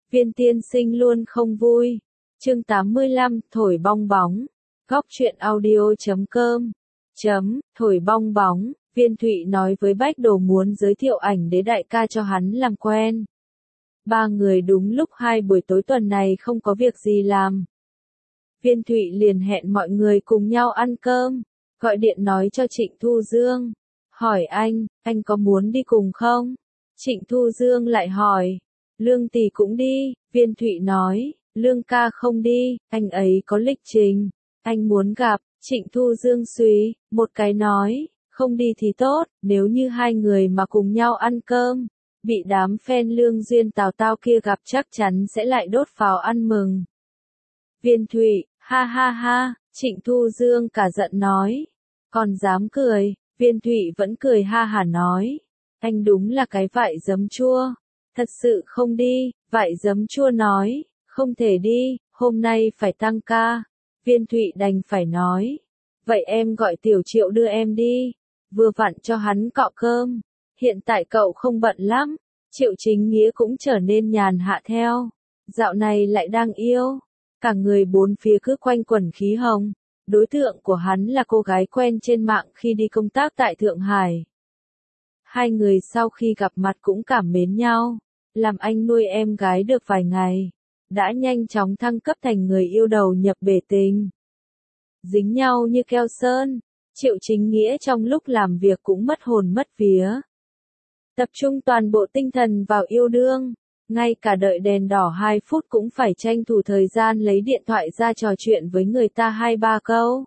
Viên tiên sinh luôn không vui. Chương 85, thổi bong bóng. Góc truyện audio.com. Thổi bong bóng, Viên Thụy nói với Bách Đồ muốn giới thiệu ảnh đế đại ca cho hắn làm quen. Ba người đúng lúc 2 buổi tối tuần này không có việc gì làm. Viên Thụy liền hẹn mọi người cùng nhau ăn cơm, gọi điện nói cho Trịnh Thu Dương. Hỏi anh có muốn đi cùng không? Trịnh Thu Dương lại hỏi, Lương tỷ cũng đi, Viên Thụy nói, Lương ca không đi, anh ấy có lịch trình, anh muốn gặp. Trịnh Thu Dương suy, một cái nói, không đi thì tốt, nếu như 2 người mà cùng nhau ăn cơm, bị đám fan Lương Duyên Tào Tao kia gặp chắc chắn sẽ lại đốt pháo ăn mừng. Viên Thụy, ha ha ha, Trịnh Thu Dương cả giận nói, còn dám cười, Viên Thụy vẫn cười ha hả nói, anh đúng là cái vại giấm chua, thật sự không đi, vại giấm chua nói, không thể đi, hôm nay phải tăng ca. Viên Thụy đành phải nói, vậy em gọi Tiểu Triệu đưa em đi, vừa vặn cho hắn cọ cơm, hiện tại cậu không bận lắm. Triệu Chính Nghĩa cũng trở nên nhàn hạ theo, dạo này lại đang yêu, cả người bốn phía cứ quanh quẩn khí hồng, đối tượng của hắn là cô gái quen trên mạng khi đi công tác tại Thượng Hải. 2 người sau khi gặp mặt cũng cảm mến nhau, làm anh nuôi em gái được vài ngày, đã nhanh chóng thăng cấp thành người yêu đầu nhập bể tình. Dính nhau như keo sơn, Triệu Chính Nghĩa trong lúc làm việc cũng mất hồn mất vía. Tập trung toàn bộ tinh thần vào yêu đương, ngay cả đợi đèn đỏ 2 phút cũng phải tranh thủ thời gian lấy điện thoại ra trò chuyện với người ta 2-3 câu.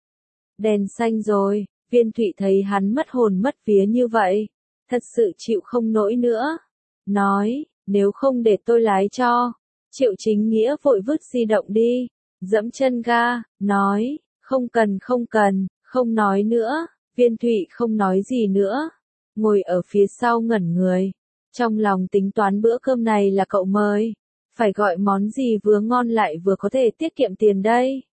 Đèn xanh rồi, Viên Thụy thấy hắn mất hồn mất vía như vậy, thật sự chịu không nổi nữa. Nói, nếu không để tôi lái cho. Triệu Chính Nghĩa vội vứt di động đi, dẫm chân ga, nói, không cần, không nói nữa. Viên Thụy không nói gì nữa, ngồi ở phía sau ngẩn người, trong lòng tính toán bữa cơm này là cậu mời, phải gọi món gì vừa ngon lại vừa có thể tiết kiệm tiền đây.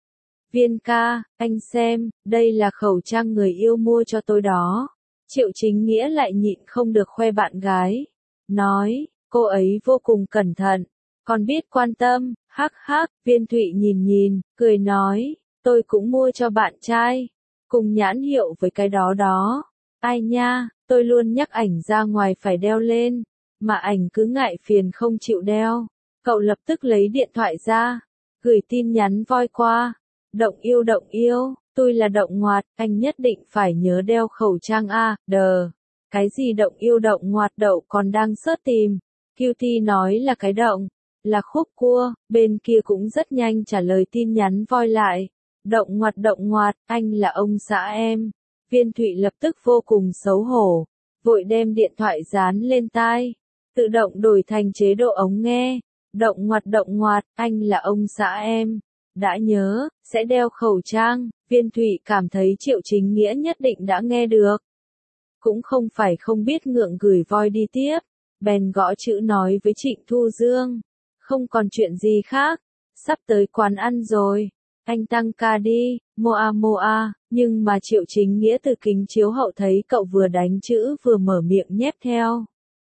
Viên ca, anh xem, đây là khẩu trang người yêu mua cho tôi đó. Triệu Chính Nghĩa lại nhịn không được khoe bạn gái, nói, cô ấy vô cùng cẩn thận, còn biết quan tâm, hắc hắc. Viên Thụy nhìn, cười nói, tôi cũng mua cho bạn trai, cùng nhãn hiệu với cái đó đó. Ai nha, tôi luôn nhắc ảnh ra ngoài phải đeo lên, mà ảnh cứ ngại phiền không chịu đeo. Cậu lập tức lấy điện thoại ra, gửi tin nhắn voi qua, động yêu, tôi là động ngoạt, anh nhất định phải nhớ đeo khẩu trang a. Đờ, cái gì động yêu động ngoạt đậu còn đang search tìm. Cutie nói là cái động, là khúc cua, bên kia cũng rất nhanh trả lời tin nhắn voi lại. Động ngoạt, anh là ông xã em. Viên Thụy lập tức vô cùng xấu hổ, vội đem điện thoại dán lên tai, tự động đổi thành chế độ ống nghe. Động ngoạt, anh là ông xã em. Đã nhớ, sẽ đeo khẩu trang. Viên Thụy cảm thấy Triệu Chính Nghĩa nhất định đã nghe được. Cũng không phải không biết ngượng gửi voi đi tiếp, bèn gõ chữ nói với Trịnh Thu Dương. Không còn chuyện gì khác, sắp tới quán ăn rồi, anh tăng ca đi, moa, nhưng mà Triệu Chính Nghĩa từ kính chiếu hậu thấy cậu vừa đánh chữ vừa mở miệng nhép theo.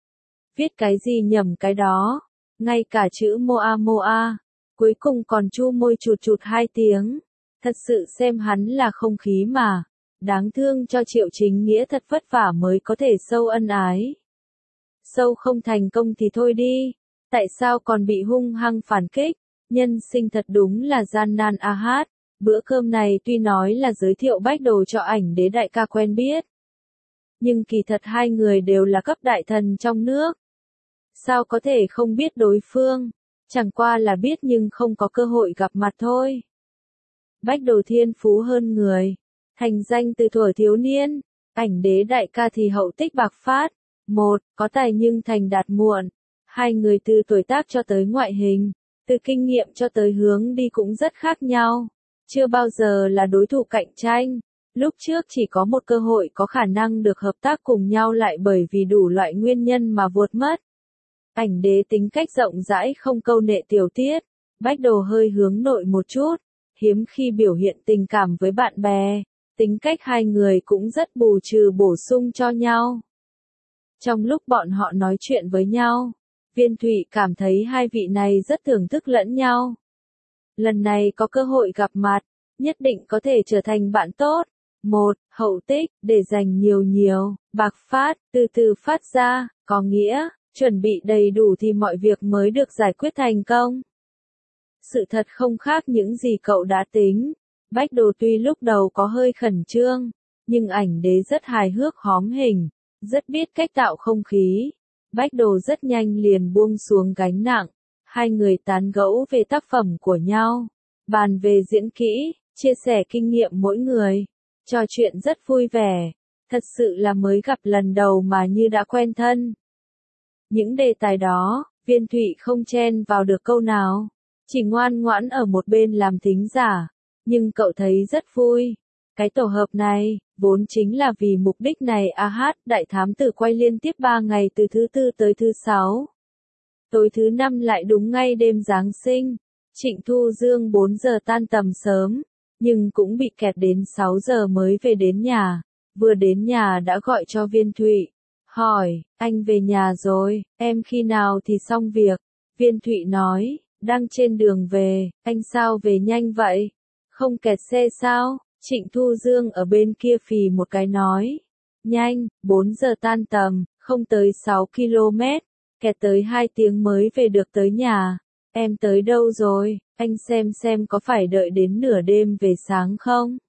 Viết cái gì nhầm cái đó, ngay cả chữ moa, cuối cùng còn chu môi chụt 2 tiếng, thật sự xem hắn là không khí mà, đáng thương cho Triệu Chính Nghĩa thật vất vả mới có thể sâu ân ái. Sâu không thành công thì thôi đi, tại sao còn bị hung hăng phản kích, nhân sinh thật đúng là gian nan a hát. Bữa cơm này tuy nói là giới thiệu Bách Đồ cho ảnh đế đại ca quen biết, nhưng kỳ thật 2 người đều là cấp đại thần trong nước. Sao có thể không biết đối phương, chẳng qua là biết nhưng không có cơ hội gặp mặt thôi. Bách Đồ thiên phú hơn người, thành danh từ thuở thiếu niên, ảnh đế đại ca thì hậu tích bạc phát. Một, có tài nhưng thành đạt muộn. 2 người từ tuổi tác cho tới ngoại hình, từ kinh nghiệm cho tới hướng đi cũng rất khác nhau. Chưa bao giờ là đối thủ cạnh tranh. Lúc trước chỉ có một cơ hội có khả năng được hợp tác cùng nhau lại bởi vì đủ loại nguyên nhân mà vụt mất. Ảnh đế tính cách rộng rãi không câu nệ tiểu tiết. Bách Đồ hơi hướng nội một chút, hiếm khi biểu hiện tình cảm với bạn bè. Tính cách 2 người cũng rất bù trừ bổ sung cho nhau. Trong lúc bọn họ nói chuyện với nhau, Viên Thụy cảm thấy hai vị này rất thưởng thức lẫn nhau. Lần này có cơ hội gặp mặt, nhất định có thể trở thành bạn tốt. Một, hậu tích, để dành nhiều, bạc phát, từ từ phát ra, có nghĩa, chuẩn bị đầy đủ thì mọi việc mới được giải quyết thành công. Sự thật không khác những gì cậu đã tính. Bách Đồ tuy lúc đầu có hơi khẩn trương, nhưng ảnh đế rất hài hước hóm hình, rất biết cách tạo không khí. Bách Đồ rất nhanh liền buông xuống gánh nặng, hai người tán gẫu về tác phẩm của nhau, bàn về diễn kỹ, chia sẻ kinh nghiệm mỗi người, trò chuyện rất vui vẻ, thật sự là mới gặp lần đầu mà như đã quen thân. Những đề tài đó, Viên Thụy không chen vào được câu nào, chỉ ngoan ngoãn ở một bên làm thính giả, nhưng cậu thấy rất vui. Cái tổ hợp này, vốn chính là vì mục đích này Đại Thám Tử quay liên tiếp 3 ngày từ thứ Tư tới thứ Sáu. Tối thứ Năm lại đúng ngay đêm Giáng sinh, Trịnh Thu Dương 4 giờ tan tầm sớm, nhưng cũng bị kẹt đến 6 giờ mới về đến nhà. Vừa đến nhà đã gọi cho Viên Thụy, hỏi, anh về nhà rồi, em khi nào thì xong việc? Viên Thụy nói, đang trên đường về, anh sao về nhanh vậy? Không kẹt xe sao? Trịnh Thu Dương ở bên kia phì một cái nói, nhanh, 4 giờ tan tầm, không tới 6 km, kẹt tới 2 tiếng mới về được tới nhà. Em tới đâu rồi, anh xem có phải đợi đến nửa đêm về sáng không?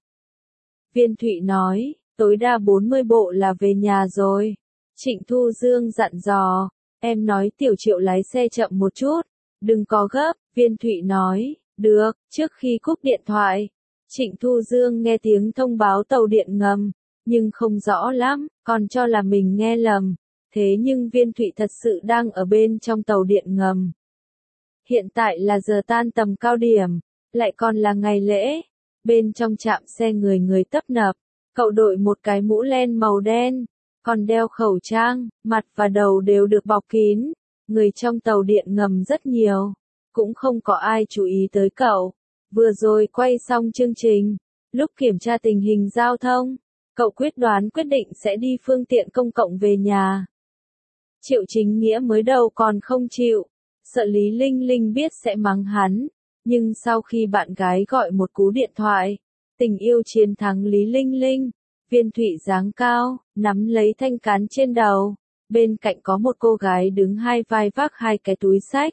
Viên Thụy nói, tối đa 40 bộ là về nhà rồi. Trịnh Thu Dương dặn dò, em nói Tiểu Triệu lái xe chậm một chút, đừng có gấp. Viên Thụy nói, được. Trước khi cúp điện thoại, Trịnh Thu Dương nghe tiếng thông báo tàu điện ngầm, nhưng không rõ lắm, còn cho là mình nghe lầm. Thế nhưng Viên Thụy thật sự đang ở bên trong tàu điện ngầm. Hiện tại là giờ tan tầm cao điểm, lại còn là ngày lễ. Bên trong trạm xe người tấp nập, cậu đội một cái mũ len màu đen, còn đeo khẩu trang, mặt và đầu đều được bọc kín. Người trong tàu điện ngầm rất nhiều, cũng không có ai chú ý tới cậu. Vừa rồi quay xong chương trình, lúc kiểm tra tình hình giao thông, cậu quyết định sẽ đi phương tiện công cộng về nhà. Triệu Chính Nghĩa mới đầu còn không chịu, sợ Lý Linh Linh biết sẽ mắng hắn, nhưng sau khi bạn gái gọi một cú điện thoại, tình yêu chiến thắng Lý Linh Linh. Viên Thụy dáng cao, nắm lấy thanh cán trên đầu, bên cạnh có một cô gái đứng hai vai vác hai cái túi xách.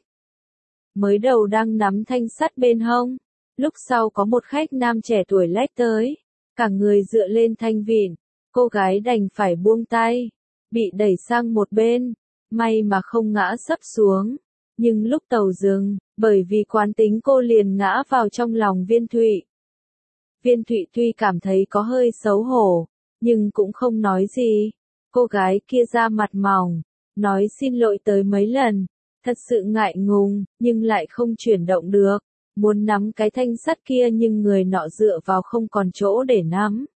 Mới đầu đang nắm thanh sắt bên hông, lúc sau có một khách nam trẻ tuổi lách tới, cả người dựa lên thanh vịn, cô gái đành phải buông tay, bị đẩy sang một bên, may mà không ngã sấp xuống. Nhưng lúc tàu dừng, bởi vì quán tính cô liền ngã vào trong lòng Viên Thụy. Viên Thụy tuy cảm thấy có hơi xấu hổ, nhưng cũng không nói gì. Cô gái kia ra mặt mỏng, nói xin lỗi tới mấy lần, thật sự ngại ngùng, nhưng lại không chuyển động được. Muốn nắm cái thanh sắt kia nhưng người nọ dựa vào không còn chỗ để nắm.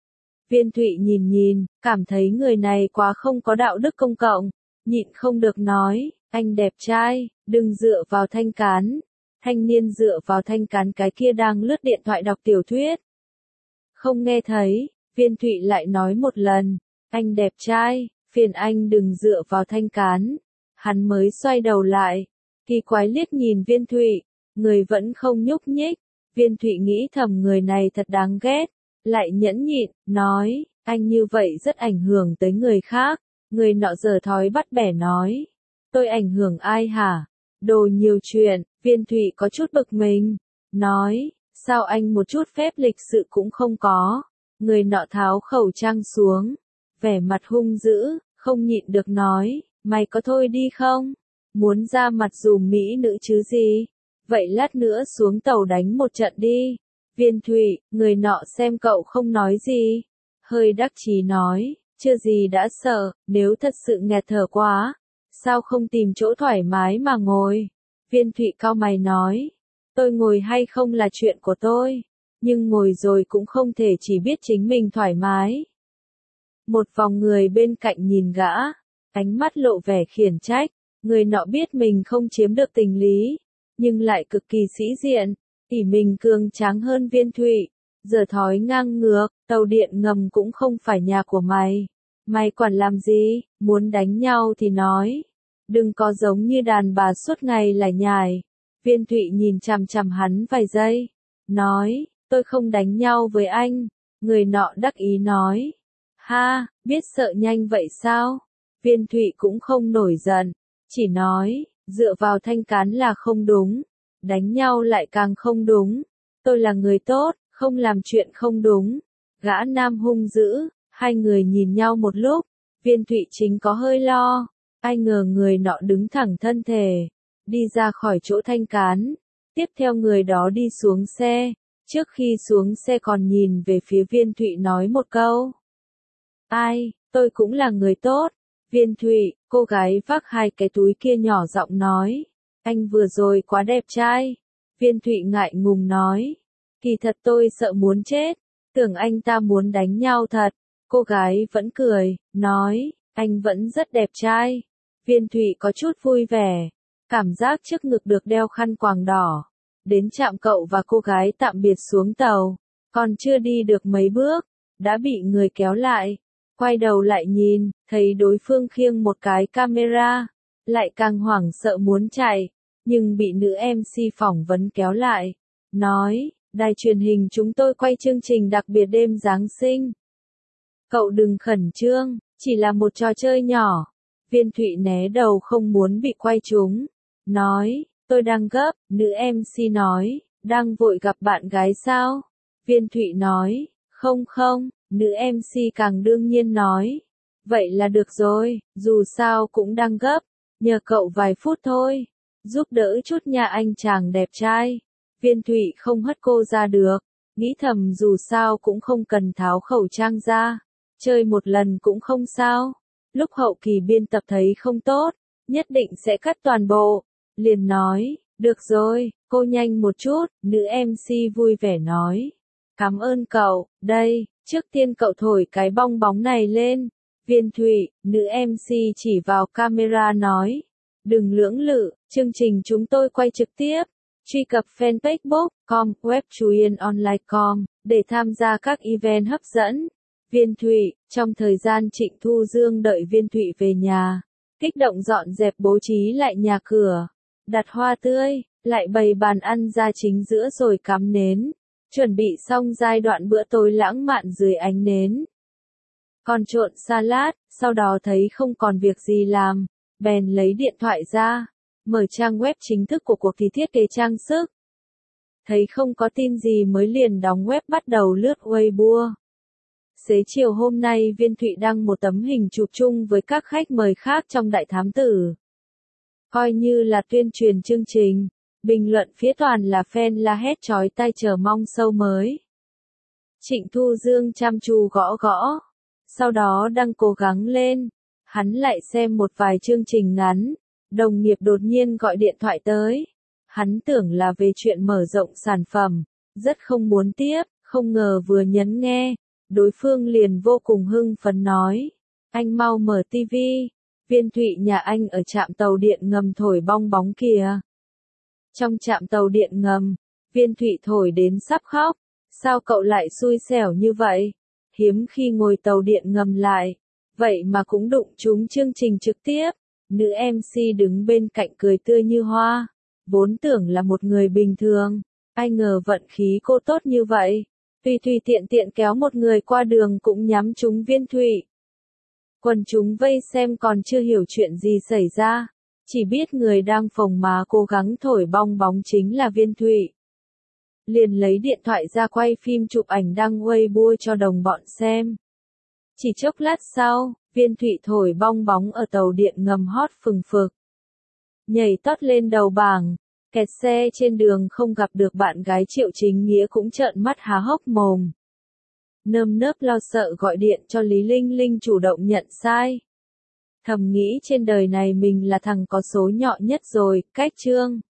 Viên Thụy nhìn, cảm thấy người này quá không có đạo đức công cộng, nhịn không được nói, anh đẹp trai, đừng dựa vào thanh cán. Thanh niên dựa vào thanh cán cái kia đang lướt điện thoại đọc tiểu thuyết. Không nghe thấy, Viên Thụy lại nói một lần, anh đẹp trai, phiền anh đừng dựa vào thanh cán. Hắn mới xoay đầu lại, kỳ quái liếc nhìn Viên Thụy, người vẫn không nhúc nhích. Viên Thụy nghĩ thầm người này thật đáng ghét, lại nhẫn nhịn, nói, anh như vậy rất ảnh hưởng tới người khác. Người nọ giở thói bắt bẻ nói, tôi ảnh hưởng ai hả? Đồ nhiều chuyện. Viên Thụy có chút bực mình, nói, sao anh một chút phép lịch sự cũng không có? Người nọ tháo khẩu trang xuống, vẻ mặt hung dữ, không nhịn được nói, mày có thôi đi không? Muốn ra mặt dùm mỹ nữ chứ gì? Vậy lát nữa xuống tàu đánh một trận đi. Viên Thụy, người nọ xem cậu không nói gì, hơi đắc chí nói, chưa gì đã sợ, nếu thật sự nghẹt thở quá, sao không tìm chỗ thoải mái mà ngồi? Viên Thụy cau mày nói, tôi ngồi hay không là chuyện của tôi, nhưng ngồi rồi cũng không thể chỉ biết chính mình thoải mái. Một vòng người bên cạnh nhìn gã, ánh mắt lộ vẻ khiển trách, người nọ biết mình không chiếm được tình lý, nhưng lại cực kỳ sĩ diện, ỷ mình cường tráng hơn Viên Thụy, giờ thói ngang ngược, tàu điện ngầm cũng không phải nhà của mày. Mày quản làm gì, muốn đánh nhau thì nói. Đừng có giống như đàn bà suốt ngày lải nhải. Viên Thụy nhìn chằm chằm hắn vài giây. Nói, tôi không đánh nhau với anh. Người nọ đắc ý nói. Ha, biết sợ nhanh vậy sao? Viên Thụy cũng không nổi giận. Chỉ nói, dựa vào thanh cán là không đúng. Đánh nhau lại càng không đúng. Tôi là người tốt, không làm chuyện không đúng. Gã nam hung dữ, hai người nhìn nhau một lúc. Viên Thụy chính có hơi lo. Ai ngờ người nọ đứng thẳng thân thể. Đi ra khỏi chỗ thanh cán. Tiếp theo người đó đi xuống xe. Trước khi xuống xe còn nhìn về phía Viên Thụy nói một câu. Ai, tôi cũng là người tốt. Viên Thụy, cô gái vác hai cái túi kia nhỏ giọng nói. Anh vừa rồi quá đẹp trai. Viên Thụy ngại ngùng nói. Kỳ thật tôi sợ muốn chết. Tưởng anh ta muốn đánh nhau thật. Cô gái vẫn cười, nói. Anh vẫn rất đẹp trai. Viên Thụy có chút vui vẻ. Cảm giác trước ngực được đeo khăn quàng đỏ. Đến trạm cậu và cô gái tạm biệt xuống tàu. Còn chưa đi được mấy bước. Đã bị người kéo lại. Quay đầu lại nhìn, thấy đối phương khiêng một cái camera. Lại càng hoảng sợ muốn chạy. Nhưng bị nữ MC phỏng vấn kéo lại. Nói, đài truyền hình chúng tôi quay chương trình đặc biệt đêm Giáng sinh. Cậu đừng khẩn trương, chỉ là một trò chơi nhỏ. Viên Thụy né đầu không muốn bị quay trúng. Nói, tôi đang gấp. Nữ MC nói, đang vội gặp bạn gái sao? Viên Thụy nói, không không. Nữ MC càng đương nhiên nói. Vậy là được rồi, dù sao cũng đang gấp. Nhờ cậu vài phút thôi. Giúp đỡ chút nha anh chàng đẹp trai. Viên Thụy không hất cô ra được. Nghĩ thầm dù sao cũng không cần tháo khẩu trang ra. Chơi một lần cũng không sao. Lúc hậu kỳ biên tập thấy không tốt, nhất định sẽ cắt toàn bộ. Liền nói, được rồi, cô nhanh một chút. Nữ MC vui vẻ nói. Cảm ơn cậu, đây, trước tiên cậu thổi cái bong bóng này lên. Viên Thụy, nữ MC chỉ vào camera nói. Đừng lưỡng lự, chương trình chúng tôi quay trực tiếp. Truy cập fanpage book.com, web chuyenonline.com, để tham gia các event hấp dẫn. Viên Thụy, trong thời gian Trịnh Thu Dương đợi Viên Thụy về nhà, kích động dọn dẹp bố trí lại nhà cửa, đặt hoa tươi, lại bày bàn ăn ra chính giữa rồi cắm nến, chuẩn bị xong giai đoạn bữa tối lãng mạn dưới ánh nến. Còn trộn salad, sau đó thấy không còn việc gì làm, bèn lấy điện thoại ra, mở trang web chính thức của cuộc thi thiết kế trang sức. Thấy không có tin gì mới liền đóng web bắt đầu lướt Weibo. Xế chiều hôm nay Viên Thụy đăng một tấm hình chụp chung với các khách mời khác trong Đại Thám Tử. Coi như là tuyên truyền chương trình, bình luận phía toàn là fan la hét chói tai chờ mong show mới. Trịnh Thu Dương chăm chú gõ gõ, sau đó đang cố gắng lên, hắn lại xem một vài chương trình ngắn, đồng nghiệp đột nhiên gọi điện thoại tới. Hắn tưởng là về chuyện mở rộng sản phẩm, rất không muốn tiếp, không ngờ vừa nhấn nghe. Đối phương liền vô cùng hưng phấn nói. Anh mau mở tivi. Viên Thụy nhà anh ở trạm tàu điện ngầm thổi bong bóng kìa. Trong trạm tàu điện ngầm, Viên Thụy thổi đến sắp khóc. Sao cậu lại xui xẻo như vậy? Hiếm khi ngồi tàu điện ngầm lại. Vậy mà cũng đụng trúng chương trình trực tiếp. Nữ MC đứng bên cạnh cười tươi như hoa. Vốn tưởng là một người bình thường. Ai ngờ vận khí cô tốt như vậy. Tùy tiện kéo một người qua đường cũng nhắm trúng Viên Thụy. Quần chúng vây xem còn chưa hiểu chuyện gì xảy ra. Chỉ biết người đang phồng má cố gắng thổi bong bóng chính là Viên Thụy. Liền lấy điện thoại ra quay phim chụp ảnh đăng Weibo cho đồng bọn xem. Chỉ chốc lát sau, Viên Thụy thổi bong bóng ở tàu điện ngầm hot phừng phực. Nhảy tót lên đầu bảng. Kẹt xe trên đường không gặp được bạn gái Triệu Chính Nghĩa cũng trợn mắt há hốc mồm. Nơm nớp lo sợ gọi điện cho Lý Linh Linh chủ động nhận sai. Thầm nghĩ trên đời này mình là thằng có số nhọ nhất rồi, cách chương.